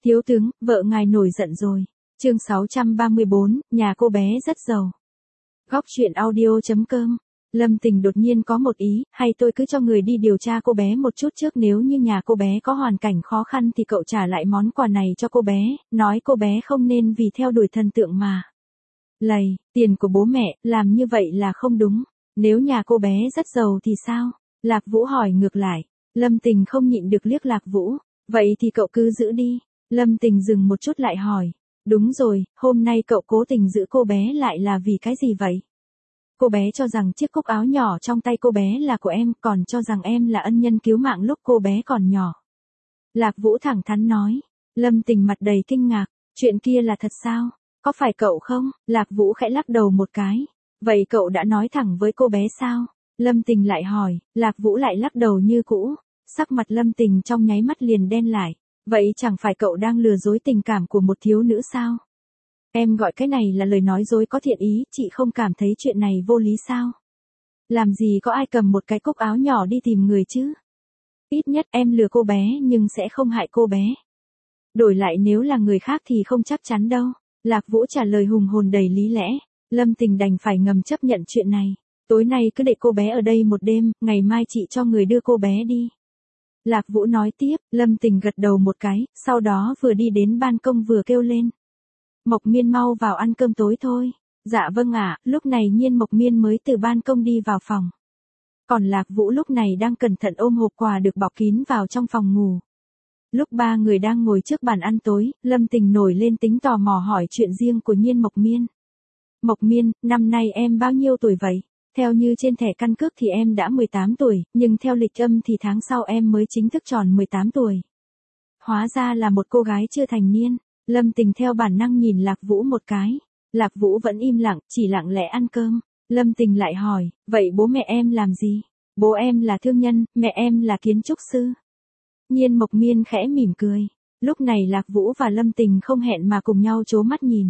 Thiếu tướng, vợ ngài nổi giận rồi. Chương 634, nhà cô bé rất giàu. Góc truyện audio.com. Lâm Tình đột nhiên có một ý, hay tôi cứ cho người đi điều tra cô bé một chút trước, nếu như nhà cô bé có hoàn cảnh khó khăn thì cậu trả lại món quà này cho cô bé, nói cô bé không nên vì theo đuổi thần tượng mà lầy tiền của bố mẹ, làm như vậy là không đúng. Nếu nhà cô bé rất giàu thì sao? Lạc Vũ hỏi ngược lại. Lâm Tình không nhịn được liếc Lạc Vũ. Vậy thì cậu cứ giữ đi. Lâm Tình dừng một chút lại hỏi. Đúng rồi, hôm nay cậu cố tình giữ cô bé lại là vì cái gì vậy? Cô bé cho rằng chiếc cúc áo nhỏ trong tay cô bé là của em, còn cho rằng em là ân nhân cứu mạng lúc cô bé còn nhỏ. Lạc Vũ thẳng thắn nói. Lâm Tình mặt đầy kinh ngạc. Chuyện kia là thật sao? Có phải cậu không? Lạc Vũ khẽ lắc đầu một cái. Vậy cậu đã nói thẳng với cô bé sao? Lâm Tình lại hỏi. Lạc Vũ lại lắc đầu như cũ. Sắc mặt Lâm Tình trong nháy mắt liền đen lại. Vậy chẳng phải cậu đang lừa dối tình cảm của một thiếu nữ sao? Em gọi cái này là lời nói dối có thiện ý, chị không cảm thấy chuyện này vô lý sao? Làm gì có ai cầm một cái cúc áo nhỏ đi tìm người chứ? Ít nhất em lừa cô bé nhưng sẽ không hại cô bé. Đổi lại nếu là người khác thì không chắc chắn đâu. Lạc Vũ trả lời hùng hồn đầy lý lẽ. Lâm Tình đành phải ngầm chấp nhận chuyện này. Tối nay cứ để cô bé ở đây một đêm, ngày mai chị cho người đưa cô bé đi. Lạc Vũ nói tiếp. Lâm Tình gật đầu một cái, sau đó vừa đi đến ban công vừa kêu lên. Mộc Miên mau vào ăn cơm tối thôi. Dạ vâng ạ. Lúc này Nhiên Mộc Miên mới từ ban công đi vào phòng. Còn Lạc Vũ lúc này đang cẩn thận ôm hộp quà được bọc kín vào trong phòng ngủ. Lúc ba người đang ngồi trước bàn ăn tối, Lâm Tình nổi lên tính tò mò hỏi chuyện riêng của Nhiên Mộc Miên. Mộc Miên, năm nay em bao nhiêu tuổi vậy? Theo như trên thẻ căn cước thì em đã 18 tuổi, nhưng theo lịch âm thì tháng sau em mới chính thức tròn 18 tuổi. Hóa ra là một cô gái chưa thành niên. Lâm Tình theo bản năng nhìn Lạc Vũ một cái. Lạc Vũ vẫn im lặng, chỉ lặng lẽ ăn cơm. Lâm Tình lại hỏi, vậy bố mẹ em làm gì? Bố em là thương nhân, mẹ em là kiến trúc sư. Nhiên Mộc Miên khẽ mỉm cười. Lúc này Lạc Vũ và Lâm Tình không hẹn mà cùng nhau trố mắt nhìn.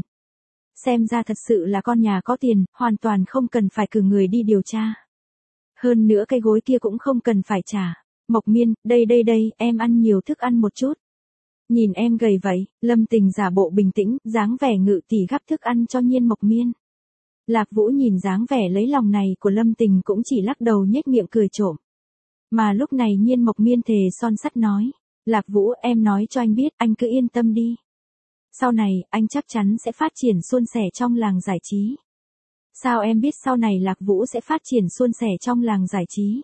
Xem ra thật sự là con nhà có tiền, hoàn toàn không cần phải cử người đi điều tra. Hơn nữa cái gối kia cũng không cần phải trả. Mộc Miên, đây, em ăn nhiều thức ăn một chút. Nhìn em gầy vậy, Lâm Tình giả bộ bình tĩnh, dáng vẻ ngự tỷ gắp thức ăn cho Nhiên Mộc Miên. Lạc Vũ nhìn dáng vẻ lấy lòng này của Lâm Tình cũng chỉ lắc đầu nhếch miệng cười trộm. Mà lúc này Nhiên Mộc Miên thề son sắt nói. Lạc Vũ, em nói cho anh biết, anh cứ yên tâm đi. Sau này, anh chắc chắn sẽ phát triển suôn sẻ trong làng giải trí. Sao em biết sau này Lạc Vũ sẽ phát triển suôn sẻ trong làng giải trí?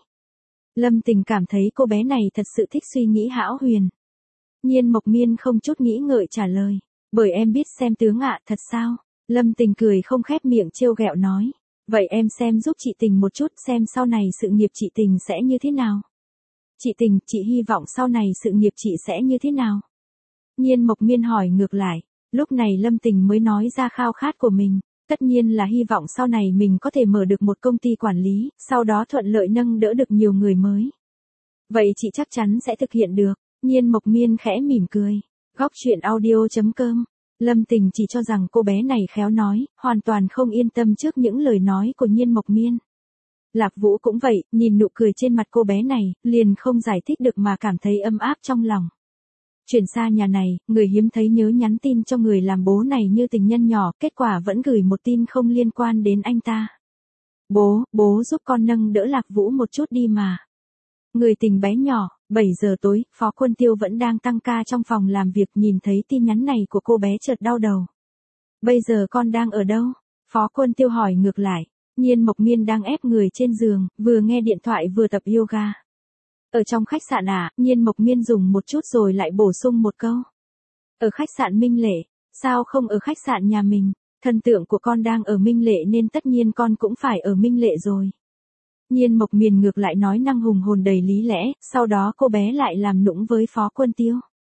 Lâm Tình cảm thấy cô bé này thật sự thích suy nghĩ hão huyền. Nhiên Mộc Miên không chút nghĩ ngợi trả lời. Bởi em biết xem tướng ạ, thật sao? Lâm Tình cười không khép miệng trêu ghẹo nói. Vậy em xem giúp chị Tình một chút xem sau này sự nghiệp chị Tình sẽ như thế nào? Chị Tình, chị hy vọng sau này sự nghiệp chị sẽ như thế nào? Nhiên Mộc Miên hỏi ngược lại. Lúc này Lâm Tình mới nói ra khao khát của mình. Tất nhiên là hy vọng sau này mình có thể mở được một công ty quản lý, sau đó thuận lợi nâng đỡ được nhiều người mới. Vậy chị chắc chắn sẽ thực hiện được. Nhiên Mộc Miên khẽ mỉm cười. Góc truyện audio.com. Lâm Tình chỉ cho rằng cô bé này khéo nói, hoàn toàn không yên tâm trước những lời nói của Nhiên Mộc Miên. Lạc Vũ cũng vậy, nhìn nụ cười trên mặt cô bé này, liền không giải thích được mà cảm thấy ấm áp trong lòng. Chuyển xa nhà này, người hiếm thấy nhớ nhắn tin cho người làm bố này như tình nhân nhỏ, kết quả vẫn gửi một tin không liên quan đến anh ta. Bố giúp con nâng đỡ Lạc Vũ một chút đi mà. Người tình bé nhỏ. 7 giờ tối, Phó Quân Tiêu vẫn đang tăng ca trong phòng làm việc, nhìn thấy tin nhắn này của cô bé chợt đau đầu. Bây giờ con đang ở đâu? Phó Quân Tiêu hỏi ngược lại. Nhiên Mộc Miên đang ép người trên giường, vừa nghe điện thoại vừa tập yoga. Ở trong khách sạn à? Nhiên Mộc Miên dùng một chút rồi lại bổ sung một câu. Ở khách sạn Minh Lệ. Sao không ở khách sạn nhà mình? Thần tượng của con đang ở Minh Lệ nên tất nhiên con cũng phải ở Minh Lệ rồi. Nhiên Mộc Miên ngược lại nói năng hùng hồn đầy lý lẽ, sau đó cô bé lại làm nũng với Phó Quân Tiêu.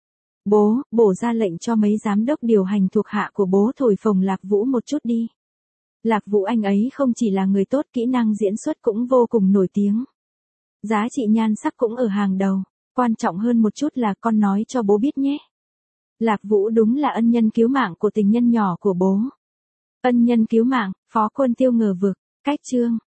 Bố ra lệnh cho mấy giám đốc điều hành thuộc hạ của bố thổi phồng Lạc Vũ một chút đi. Lạc Vũ anh ấy không chỉ là người tốt, kỹ năng diễn xuất cũng vô cùng nổi tiếng. Giá trị nhan sắc cũng ở hàng đầu, quan trọng hơn một chút là con nói cho bố biết nhé. Lạc Vũ đúng là ân nhân cứu mạng của tình nhân nhỏ của bố. Ân nhân cứu mạng, Phó Quân Tiêu ngờ vực, cách chương.